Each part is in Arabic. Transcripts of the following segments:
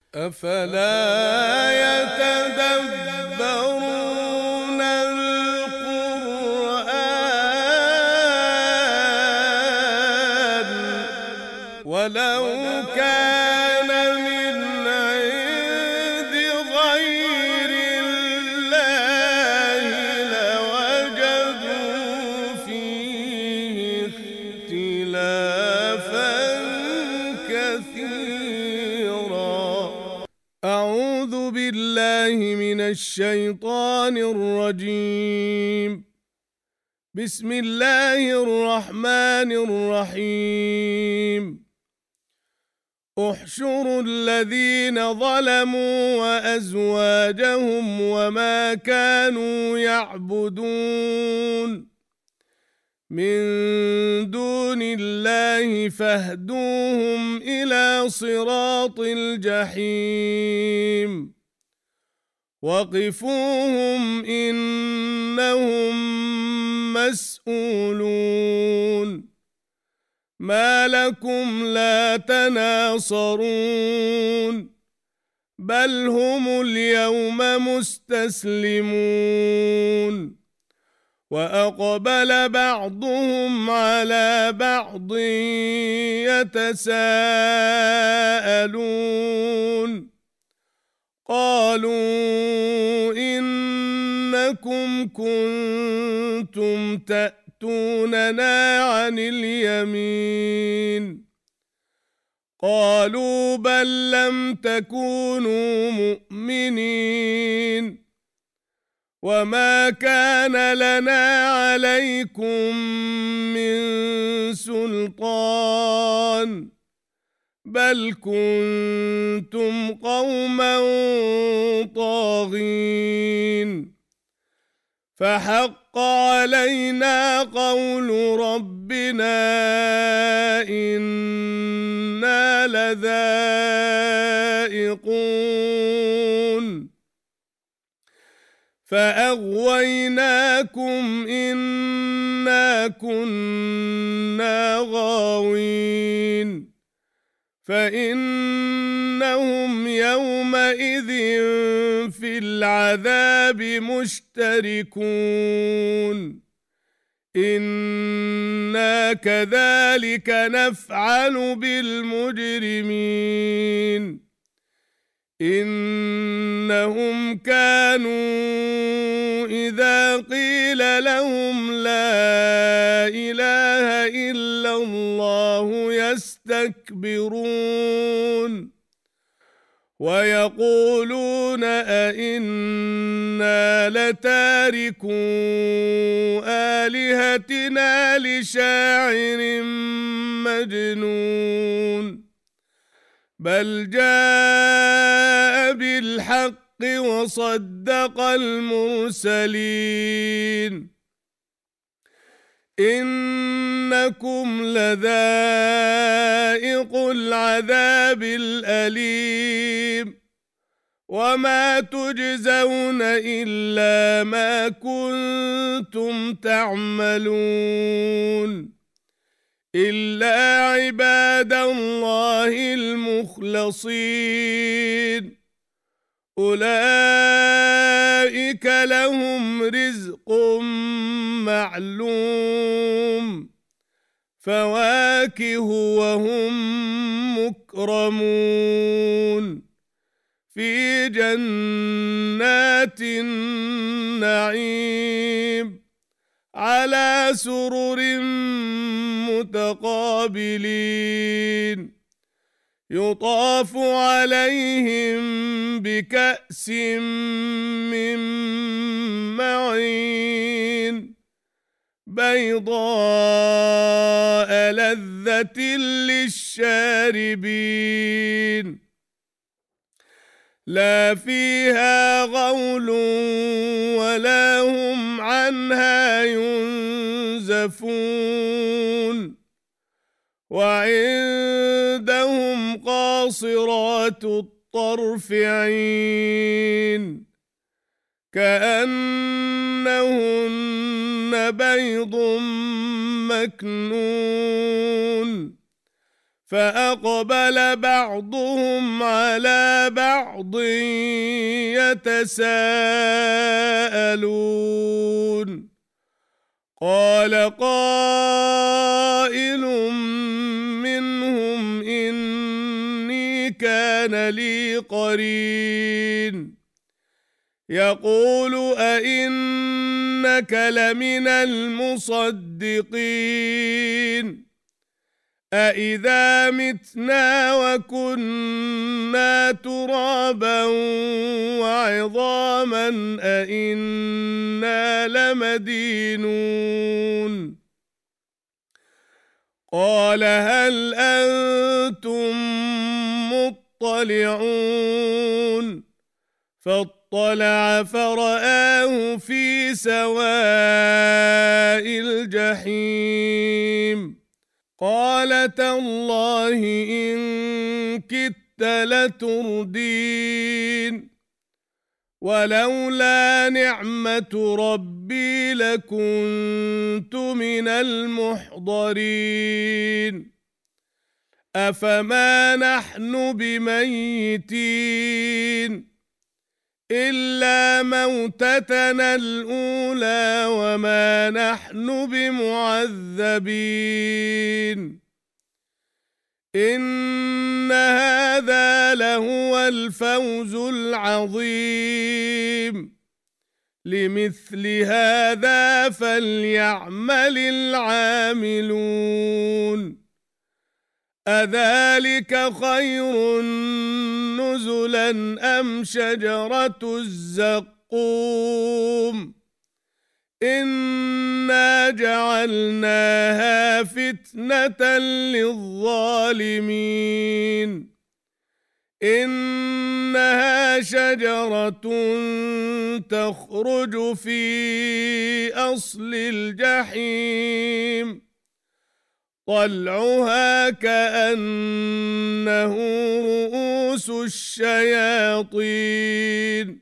أفلا يتدبرون القرآن ولو كان من عند غير الله لوجدوا فيه اختلافا كثيرا. أعوذ بالله من الشيطان الرجيم. بسم الله الرحمن الرحيم. احشروا الذين ظلموا وأزواجهم وما كانوا يعبدون من دون الله فاهدوهم إلى صراط الجحيم وقفوهم إنهم مسؤولون. ما لكم لا تناصرون بل هم اليوم مستسلمون وأقبل بعضهم على بعض يتساءلون قالوا إنكم كنتم تأتوننا عن اليمين قالوا بل لم تكونوا مؤمنين وما كان لنا عليكم من سلطان بل كنتم قوما طاغين فحق علينا قول ربنا إنا لذائقون فأغويناكم إنا كنا غاوين فإنهم يومئذ في العذاب مشتركون إنا كذلك نفعل بالمجرمين إنهم كانوا إذا قيل لهم لا إله إلا الله يستكبرون ويقولون أئنا لتاركو آلهتنا لشاعر مجنون بل جاء بالحق وصدق المرسلين إنكم لذائق العذاب الأليم وما تجزون إلا ما كنتم تعملون إلا عباد الله المخلصين أولئك لهم رزق معلوم فواكه وهم مكرمون في جنات النعيم على سرر متقابلين يطاف عليهم بكأس من معين بيضاء لذة للشاربين لا فيها غول ولا هم عنها ينزفون وعندهم قاصرات الطرف عين كأنهن بيض مكنون فأقبل بعضهم على بعض يتساءلون قال قائل منهم إني كان لي قرين يقول أئنك لمن المصدقين أإذا متنا وكنا ترابا وعظاما أإنا لمدينون قال هل أنتم مطلعون فاطلع فرآه في سواء الجحيم قال تالله إن كدت لتردين ولولا نعمة ربي لكنت من المحضرين أفما نحن بميتين إلا موتتنا الأولى وما نحن بمعذبين إن هذا لهو الفوز العظيم لمثل هذا فليعمل العاملون أذلك خير نزلا أم شجرة الزقوم إنا جعلناها فتنة للظالمين إنها شجرة تخرج في أصل الجحيم طلعها كأنه رؤوس الشياطين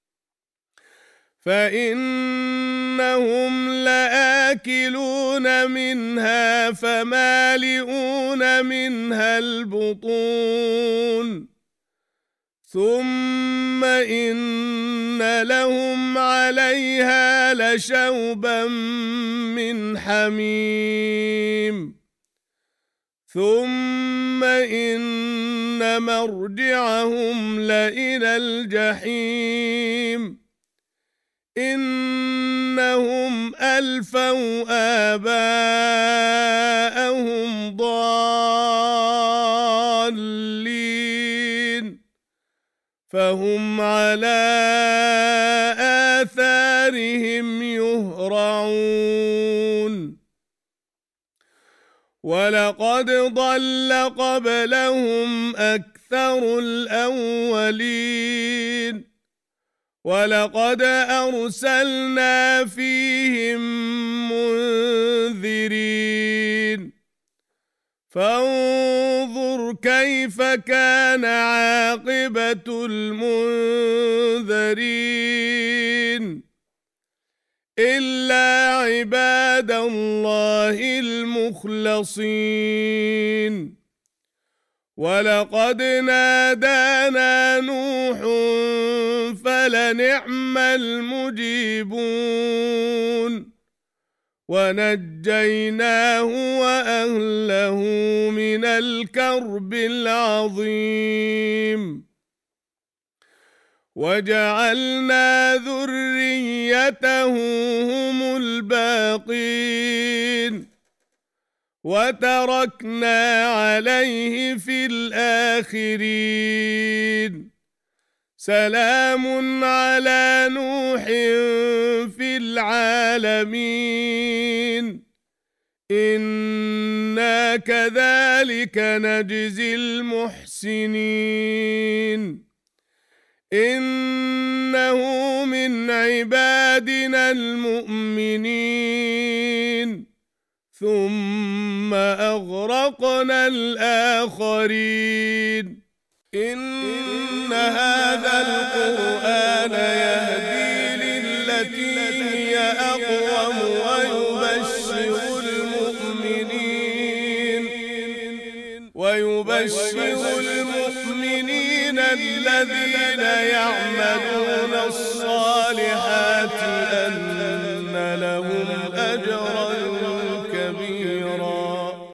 فإنهم لآكلون منها فمالئون منها البطون ثم إن لهم عليها لشوبا من حميم ثم إن مرجعهم لإلى الجحيم إنهم ألفوا آباءهم ضالين فهم على آثارهم يهرعون ولقد ضل قبلهم أكثر الأولين ولقد أرسلنا فيهم منذرين فانظر كيف كان عاقبة المنذرين إلا عباد الله المخلصين ولقد نادانا نوح فلنعم المجيبون ونجيناه وأهله من الكرب العظيم وجعلنا ذريته هم الباقين وتركنا عليه في الآخرين سلام على نوح في العالمين إنا كذلك نجزي المحسنين إنه من عبادنا المؤمنين ثم أغرقنا الآخرين إن هذا القرآن يهدي للتي هي أقوم ويبشر الذين يعملون